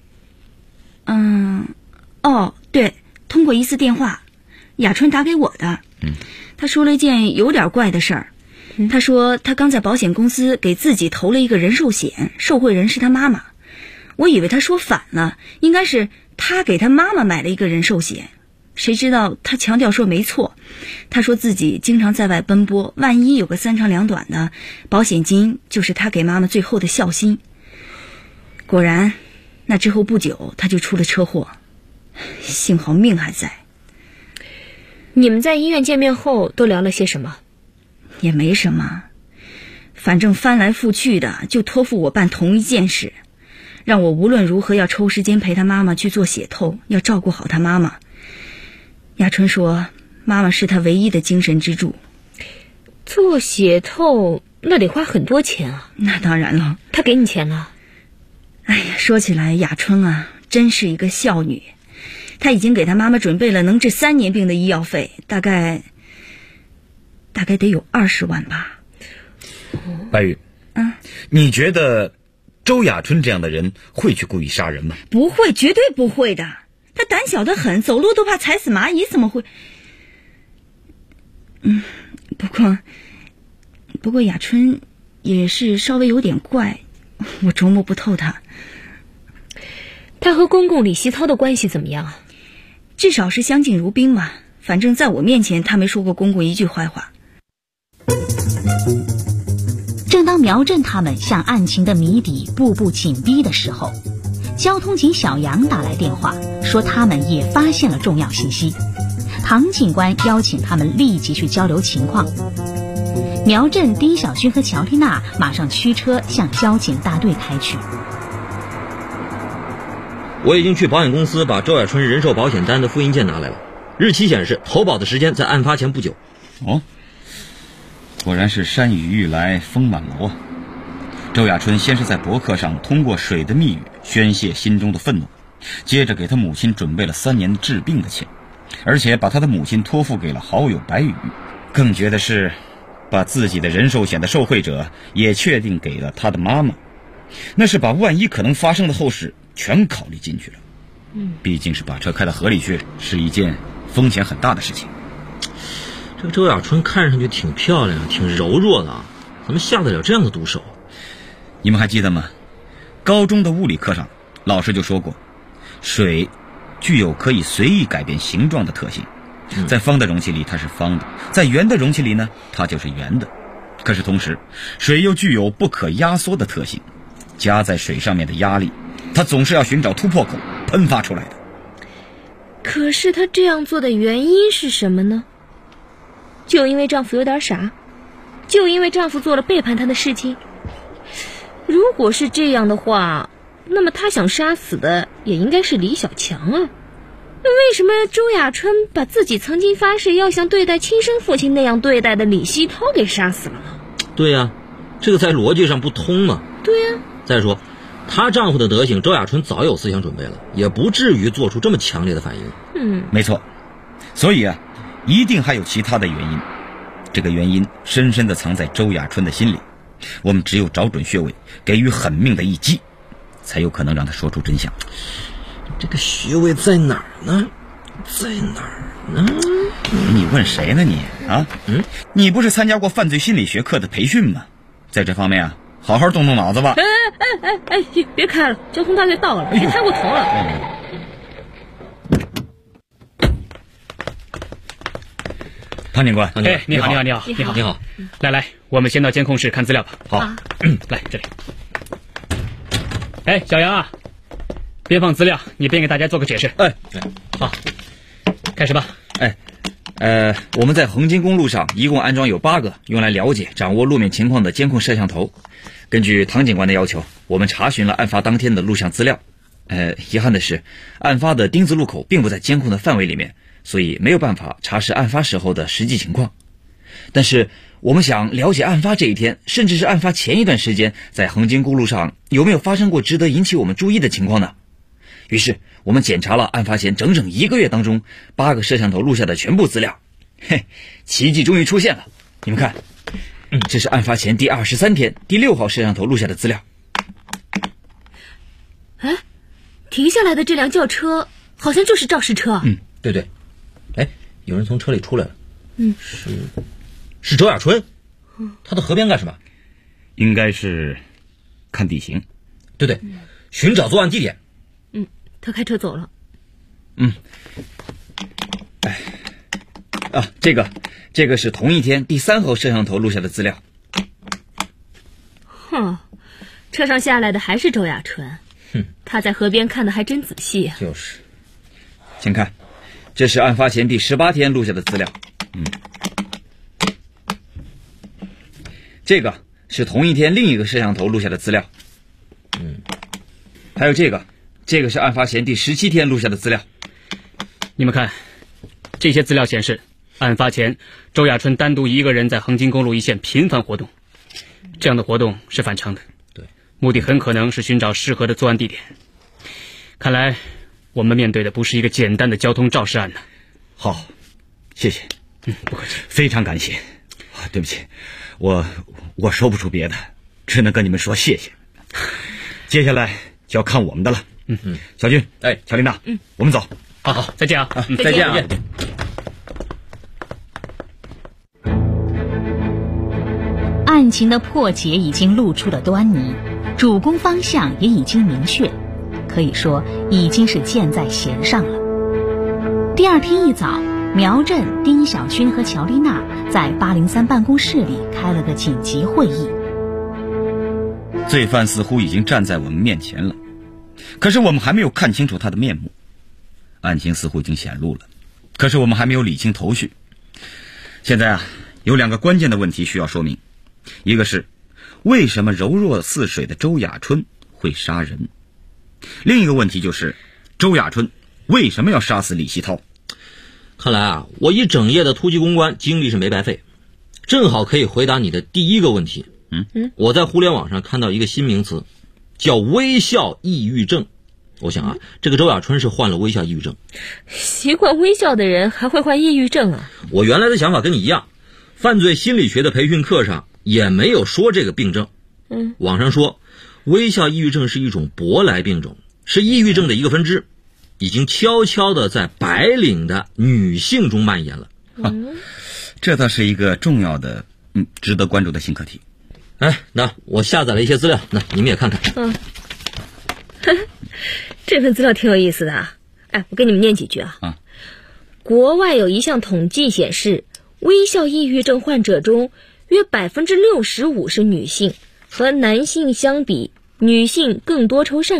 对，通过一次电话，亚春打给我的。他说了一件有点怪的事儿。他说他刚在保险公司给自己投了一个人寿险，受贿人是他妈妈。我以为他说反了，应该是他给他妈妈买了一个人寿险，谁知道他强调说没错。他说自己经常在外奔波，万一有个三长两短的，保险金就是他给妈妈最后的孝心。果然那之后不久他就出了车祸，幸好命还在。 你们在医院见面后都聊了些什么？ 也没什么，反正翻来覆去的就托付我办同一件事，让我无论如何要抽时间陪他妈妈去做血透，要照顾好他妈妈。亚春说妈妈是他唯一的精神支柱。 做血透那得花很多钱啊。 那当然了。 他给你钱了？ 说起来亚春啊真是一个孝女，她已经给她妈妈准备了能治3年病的医药费，大概得有20万吧。 白宇，你觉得周亚春这样的人会去故意杀人吗？ 不会，绝对不会的。他胆小得很，走路都怕踩死蚂蚁，怎么会？不过亚春也是稍微有点怪，我琢磨不透他。 他和公公李希涛的关系怎么样啊？ 至少是相敬如宾嘛，反正在我面前他没说过公公一句坏话。 正当苗振他们向案情的谜底步步紧逼的时候，交通警小杨打来电话，说他们也发现了重要信息。唐警官邀请他们立即去交流情况。苗振、丁小军和乔丽娜马上驱车向交警大队开去。 我已经去保险公司把周亚春人寿保险单的复印件拿来了，日期显示投保的时间在案发前不久。 果然是山雨欲来风满楼啊。周亚春先是在博客上通过水的密语宣泄心中的愤怒，接着给他母亲准备了3年治病的钱，而且把他的母亲托付给了好友白宇。更绝的是把自己的人寿险的受贿者也确定给了他的妈妈，那是把万一可能发生的后事全考虑进去了。毕竟是把车开到河里去，是一件风险很大的事情。 这个周亚春看上去挺漂亮，挺柔弱的，怎么下得了这样的毒手？ 你们还记得吗？高中的物理课上老师就说过，水具有可以随意改变形状的特性，在方的容器里它是方的，在圆的容器里呢它就是圆的。可是同时水又具有不可压缩的特性，加在水上面的压力她总是要寻找突破口，喷发出来的。 可是她这样做的原因是什么呢？就因为丈夫有点傻？就因为丈夫做了背叛她的事情？如果是这样的话，那么她想杀死的也应该是李小强啊。为什么周亚春把自己曾经发誓要像对待亲生父亲那样对待的李希涛给杀死了呢？ 对呀，这个在逻辑上不通嘛。 对呀。 再说她丈夫的德行，周亚春早有思想准备了，也不至于做出这么强烈的反应。 没错。所以啊，一定还有其他的原因，这个原因深深地藏在周亚春的心里，我们只有找准穴位，给予狠命的一击，才有可能让她说出真相。 这个穴位在哪儿呢？在哪儿呢？ 你问谁呢你啊？你不是参加过犯罪心理学课的培训吗？在这方面啊，好好动动脑子吧。 别开了，交通大队到了，别开过头了。 潘警官， 你好。来，我们先到监控室看资料吧。 好， 来这里。小杨啊，边放资料，你边给大家做个解释。好，开始吧。 我们在横津公路上一共安装有8个用来了解掌握路面情况的监控摄像头。根据唐警官的要求，我们查询了案发当天的录像资料。遗憾的是，案发的丁字路口并不在监控的范围里面，所以没有办法查实案发时候的实际情况。但是我们想了解案发这一天，甚至是案发前一段时间，在横津公路上有没有发生过值得引起我们注意的情况呢？于是我们检查了案发前整整1个月当中8个摄像头录下的全部资料。奇迹终于出现了，你们看，这是案发前第23天第6号摄像头录下的资料。 停下来的这辆轿车好像就是肇事车。 对。有人从车里出来了。是周亚春。他到河边干什么？ 应该是看地形。 对，寻找作案地点。 他开车走了。 这个是同一天第3号摄像头录下的资料。 车上下来的还是周亚春。他在河边看的还真仔细啊。 就是。请看，这是案发前第18天录下的资料。这个是同一天另一个摄像头录下的资料。还有这个是案发前第17天录下的资料。 你们看，这些资料显示，案发前周亚春单独一个人在横津公路一线频繁活动，这样的活动是反常的。 对， 目的很可能是寻找适合的作案地点。看来我们面对的不是一个简单的交通肇事案呢。 好，谢谢。 不客气， 非常感谢。对不起，我说不出别的，只能跟你们说谢谢。接下来就要看我们的了。小军，乔丽娜，我们走。 好，再见啊！ 再见啊！ 案情的破解已经露出了端倪，主攻方向也已经明确，可以说已经是箭在弦上了。第二天一早，苗振、丁小军和乔丽娜在803办公室里开了个紧急会议。 罪犯似乎已经站在我们面前了，可是我们还没有看清楚他的面目。案情似乎已经显露了，可是我们还没有理清头绪。现在有2个关键的问题需要说明，一个是为什么柔弱似水的周亚春会杀人，另一个问题就是周亚春为什么要杀死李希涛。 看来我一整夜的突击公关精力是没白费，正好可以回答你的第一个问题。我在互联网上看到一个新名词，叫微笑抑郁症。我想这个周亚春是患了微笑抑郁症。 习惯微笑的人还会患抑郁症啊？ 我原来的想法跟你一样，犯罪心理学的培训课上也没有说这个病症。网上说微笑抑郁症是一种舶来病种，是抑郁症的一个分支，已经悄悄地在白领的女性中蔓延了。 这倒是一个重要的值得关注的新课题。 那我下载了一些资料，那你们也看看。 这份资料挺有意思的啊。我给你们念几句啊。国外有一项统计显示，微笑抑郁症患者中约65%是女性，和男性相比，女性更多愁善感，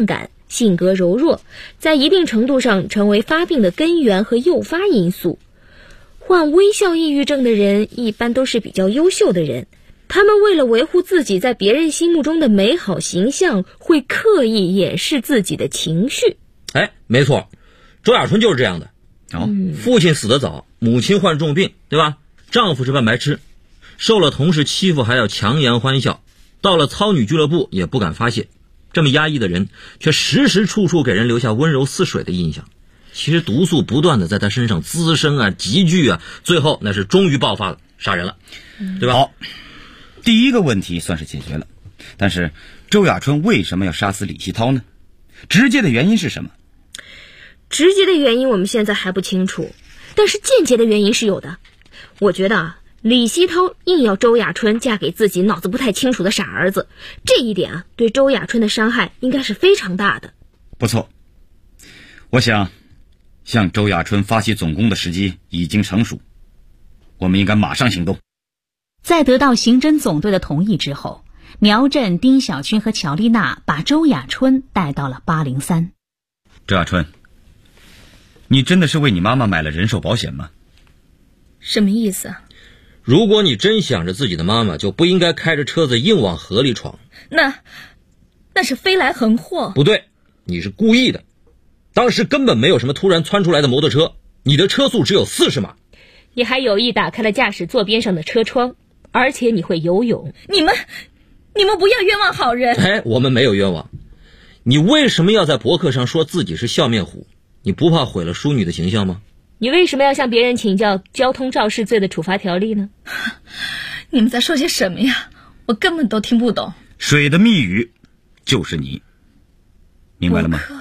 性格柔弱，在一定程度上成为发病的根源和诱发因素。患微笑抑郁症的人一般都是比较优秀的人，他们为了维护自己在别人心目中的美好形象，会刻意掩饰自己的情绪。 没错，周亚春就是这样的。父亲死得早，母亲患重病，对吧？丈夫是半白痴，受了同事欺负还要强颜欢笑，到了操女俱乐部也不敢发泄。这么压抑的人，却时时处处给人留下温柔似水的印象。其实毒素不断的在他身上滋生集聚最后那是终于爆发了，杀人了，对吧？ 好，第一个问题算是解决了。但是周亚春为什么要杀死李希涛呢？直接的原因是什么？ 直接的原因我们现在还不清楚，但是间接的原因是有的。我觉得李希涛硬要周亚春嫁给自己脑子不太清楚的傻儿子，这一点对周亚春的伤害应该是非常大的。 不错，我想向周亚春发起总攻的时机已经成熟，我们应该马上行动。 在得到刑侦总队的同意之后，苗振、丁小军和乔丽娜把周亚春带到了803。 周亚春，你真的是为你妈妈买了人寿保险吗？ 什么意思啊？ 如果你真想着自己的妈妈，就不应该开着车子硬往河里闯。 那是飞来横祸。 不对，你是故意的。当时根本没有什么突然窜出来的摩托车，你的车速只有40码。 你还有意打开了驾驶座边上的车窗，而且你会游泳。 你们不要冤枉好人。 我们没有冤枉。你为什么要在博客上说自己是笑面虎？你不怕毁了淑女的形象吗？ 你为什么要向别人请教交通肇事罪的处罚条例呢？ 你们在说些什么呀？我根本都听不懂。 水的密语就是你，明白了吗？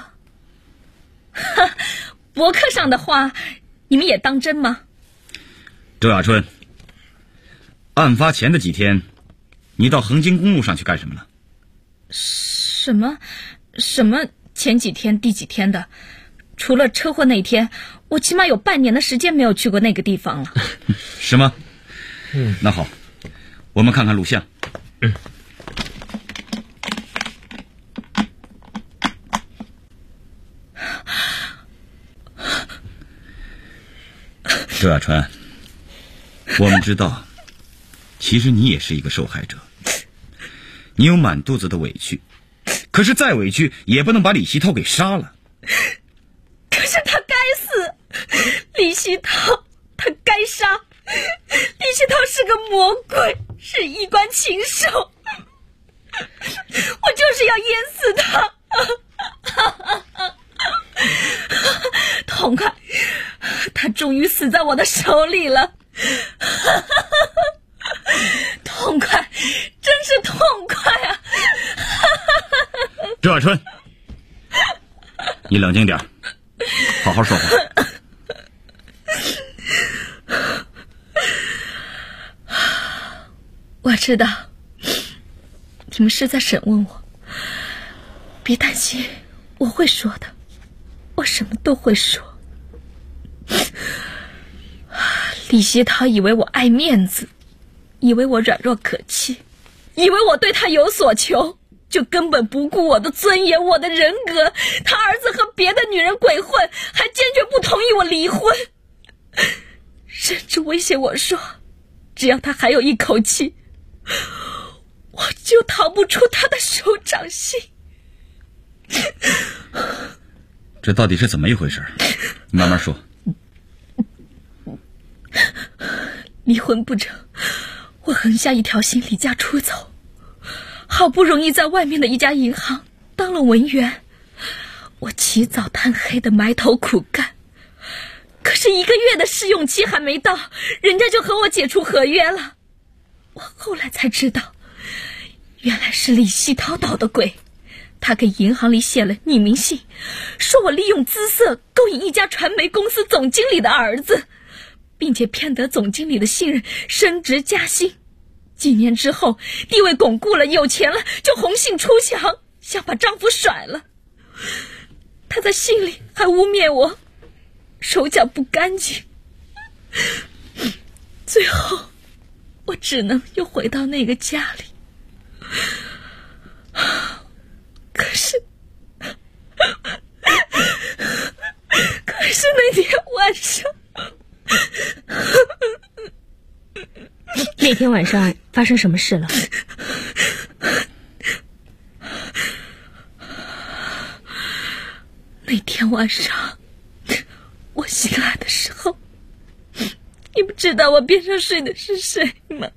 博客上的话你们也当真吗？ 周亚春，案发前的几天你到横津公路上去干什么了？ 什么前几天第几天的？除了车祸那天，我起码有半年的时间没有去过那个地方了。 是吗？那好，我们看看录像。周亚春，我们知道其实你也是一个受害者，你有满肚子的委屈，可是再委屈也不能把李希涛给杀了。 可是他该死，李希涛他该杀，李希涛是个魔鬼，是衣冠禽兽，我就是要淹死他。痛快，他终于死在我的手里了。痛快，真是痛快啊。 周亚春，你冷静点，好好说话。 我知道你们是在审问我，别担心，我会说的，我什么都会说。李希涛以为我爱面子，以为我软弱可欺，以为我对他有所求，就根本不顾我的尊严，我的人格。他儿子和别的女人鬼混，还坚决不同意我离婚，甚至威胁我说只要他还有一口气，我就逃不出他的手掌心。 这到底是怎么一回事？你慢慢说。 离婚不成，我横下一条心离家出走，好不容易在外面的一家银行当了文员，我起早贪黑的埋头苦干，可是1个月的试用期还没到，人家就和我解除合约了。我后来才知道，原来是李希涛捣的鬼，他给银行里写了匿名信，说我利用姿色勾引一家传媒公司总经理的儿子，并且骗得总经理的信任，升职加薪。几年之后，地位巩固了，有钱了，就红杏出墙，想把丈夫甩了。他在信里还污蔑我手脚不干净，最后我只能又回到那个家里。可是那天晚上，那天晚上发生什么事了？ 那天晚上我醒来的时候，你不知道我边上睡的是谁吗？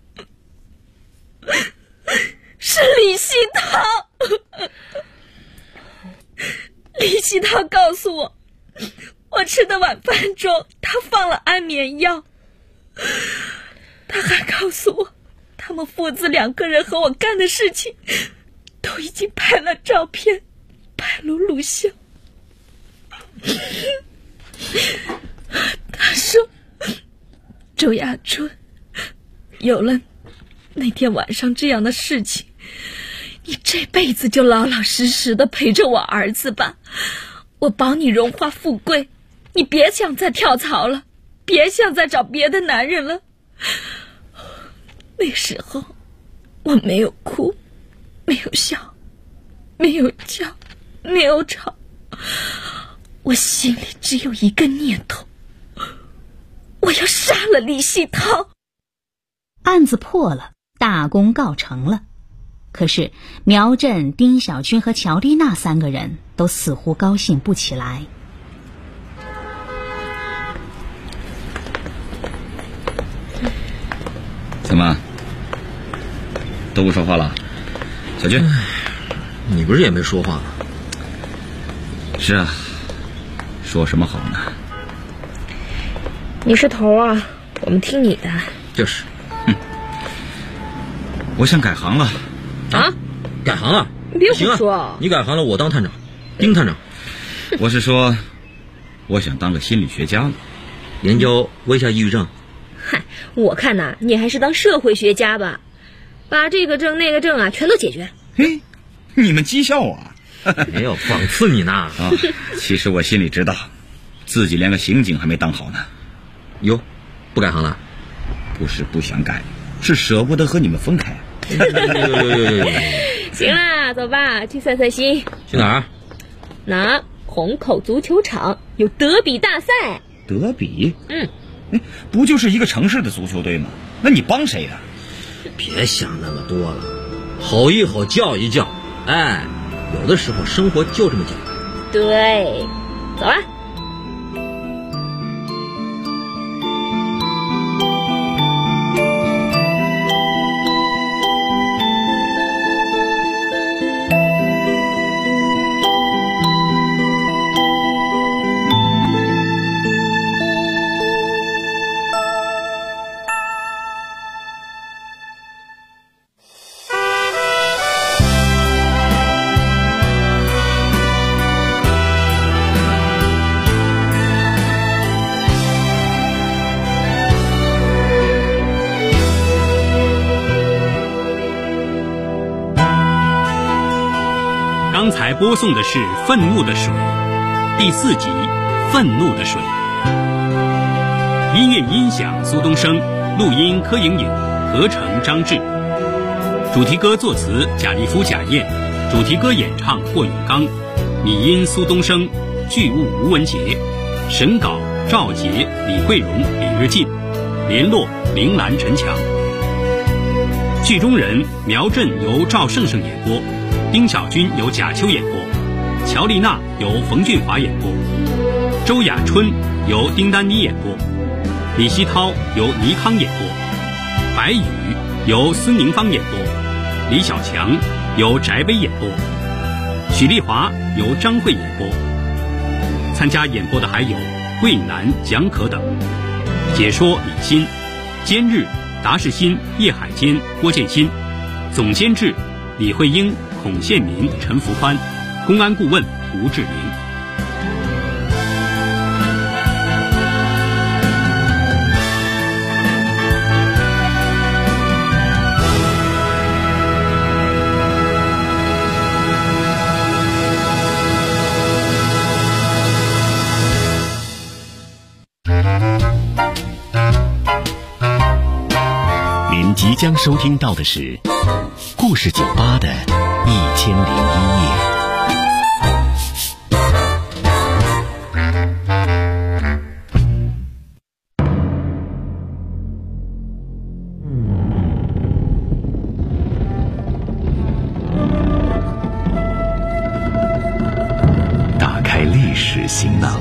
是李希涛。李希涛告诉我，我吃的晚饭中他放了安眠药。他还告诉我，他们父子2个人和我干的事情都已经拍了照片，拍了录像。他说，周亚春，有了那天晚上这样的事情，你这辈子就老老实实的陪着我儿子吧，我保你荣华富贵，你别想再跳槽了，别想再找别的男人了。那时候我没有哭，没有笑，没有叫，没有吵，我心里只有一个念头，我要杀了李希涛。 案子破了，大功告成了。可是苗振、丁小军和乔丽娜3个人都似乎高兴不起来。 怎么都不说话了？小军， 你不是也没说话吗？ 是啊，说什么好呢？ 你是头啊，我们听你的。 就是， 我想改行了。 啊？ 改行了？ 别胡说！ 啊，你改行了，我当探长，丁探长。 我是说，我想当个心理学家了， 研究微笑抑郁症。 嗨，我看呐，你还是当社会学家吧，把这个症那个症啊全都解决。 嘿，你们讥笑我啊？ 没有，讽刺你呢。 啊，其实我心里知道，自己连个刑警还没当好呢。 哟，不改行了？ 不是不想改，是舍不得和你们分开。 行啦，走吧，去散散心。 去哪儿？ 那虹口足球场有德比大赛。 德比？不就是一个城市的足球队吗？那你帮谁的？ 别想那么多了，吼一吼，叫一叫，哎，有的时候生活就这么简单。 对，走啊。 刚才播送的是《愤怒的水》第4集《愤怒的水》，音乐音响苏东升，录音柯莹莹，合成张志，主题歌作词贾立夫、贾燕，主题歌演唱霍永刚，拟音苏东升，剧务吴文杰，审稿赵杰、李慧荣、李日进，联络铃兰、陈强。剧中人苗振由赵胜胜演播，丁小军由贾秋演播，乔丽娜由冯俊华演播，周亚春由丁丹妮演播，李希涛由倪康演播，白宇由孙宁芳演播，李小强由翟薇演播，许丽华由张慧演播。参加演播的还有桂南、蒋可等。解说李欣，监制达世新、叶海坚、郭建新，总监制李慧英、孔宪民、陈福宽，公安顾问吴志明。 您即将收听到的是故事酒吧的1001夜。 行囊，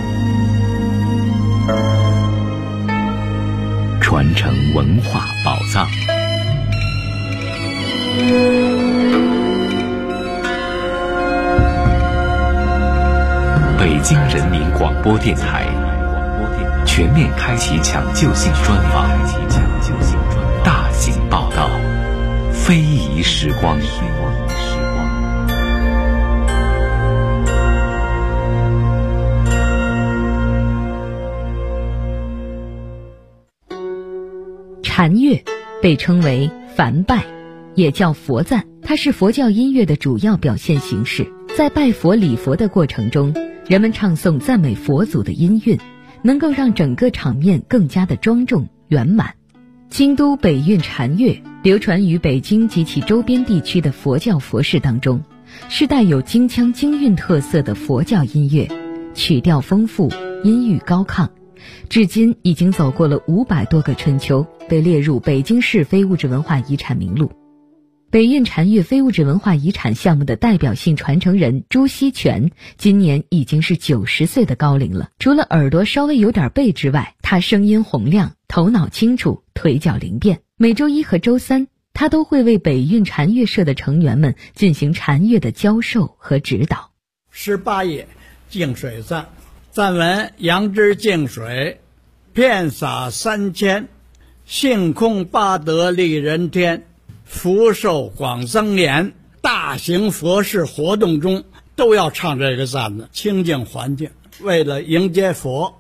传承文化宝藏。北京人民广播电台全面开启抢救性专访，大型报道，非遗时光。 禅乐被称为梵拜，也叫佛赞，它是佛教音乐的主要表现形式。在拜佛礼佛的过程中，人们唱诵赞美佛祖的音韵，能够让整个场面更加的庄重圆满。京都北韵禅乐流传于北京及其周边地区的佛教佛事当中，是带有京腔京韵特色的佛教音乐，曲调丰富，音域高亢，至今已经走过了500多个春秋，被列入北京市非物质文化遗产名录。北韵禅乐非物质文化遗产项目的代表性传承人朱锡全今年已经是90岁的高龄了。除了耳朵稍微有点背之外，他声音洪亮，头脑清楚，腿脚灵便。每周1和周3，他都会为北韵禅乐社的成员们进行禅乐的教授和指导。 18页净水赞，赞文：杨枝净水，遍洒3000，性空八德利人天，福寿广增延。大型佛事活动中都要唱这个赞子，清净环境，为了迎接佛。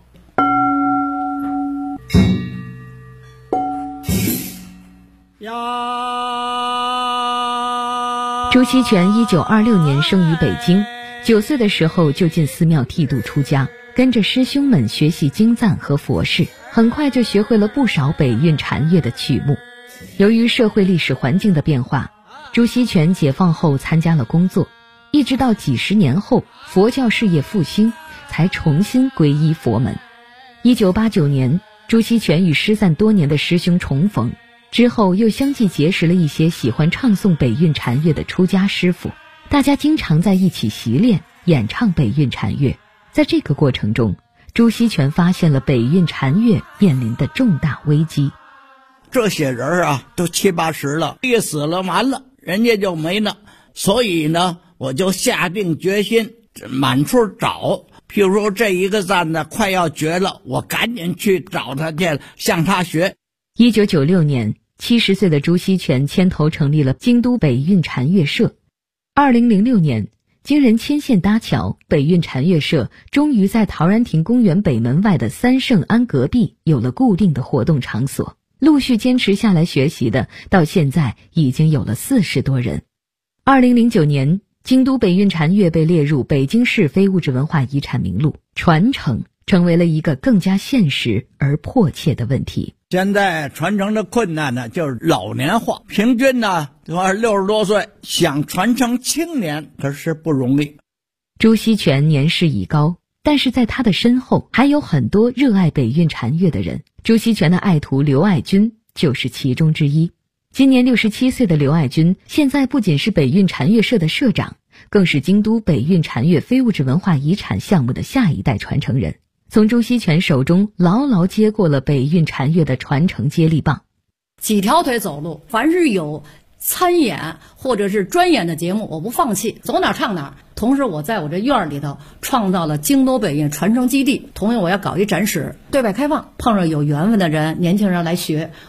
朱锡全1926年生于北京，9岁的时候就进寺庙剃度出家，跟着师兄们学习经赞和佛事，很快就学会了不少北韵禅乐的曲目。由于社会历史环境的变化，朱锡全解放后参加了工作，一直到几十年后佛教事业复兴，才重新皈依佛门。1989年，朱锡全与失散多年的师兄重逢，之后又相继结识了一些喜欢唱诵北韵禅乐的出家师傅，大家经常在一起习练演唱北韵禅乐。在这个过程中，朱锡全发现了北韵禅乐面临的重大危机。 这些人啊，都70、80了，一死了完了，人家就没了。所以呢，我就下定决心满处找。譬如说这一个赞呢快要绝了，我赶紧去找他去，向他学。 1996年，70岁的朱锡全牵头成立了京都北韵禅乐社。2006年，经人牵线搭桥，北韵禅乐社终于在陶然亭公园北门外的三圣庵隔壁有了固定的活动场所。陆续坚持下来学习的，到现在已经有了40多人。2009年，京都北韵禅乐被列入北京市非物质文化遗产名录，传承成为了一个更加现实而迫切的问题。 现在传承的困难呢，就是老年化，平均呢60多岁，想传承青年可是不容易。 朱锡全年事已高，但是在他的身后还有很多热爱北韵禅乐的人。朱锡全的爱徒刘爱军就是其中之一。今年67岁的刘爱军，现在不仅是北韵禅乐社的社长，更是京都北韵禅乐非物质文化遗产项目的下一代传承人，从朱锡全手中牢牢接过了北韵禅乐的传承接力棒。 几条腿走路，凡是有参演或者是专演的节目，我不放弃，走哪唱哪。同时我在我这院里头创造了京都北韵传承基地，同时我要搞一展示，对外开放，碰上有缘分的人年轻人来学，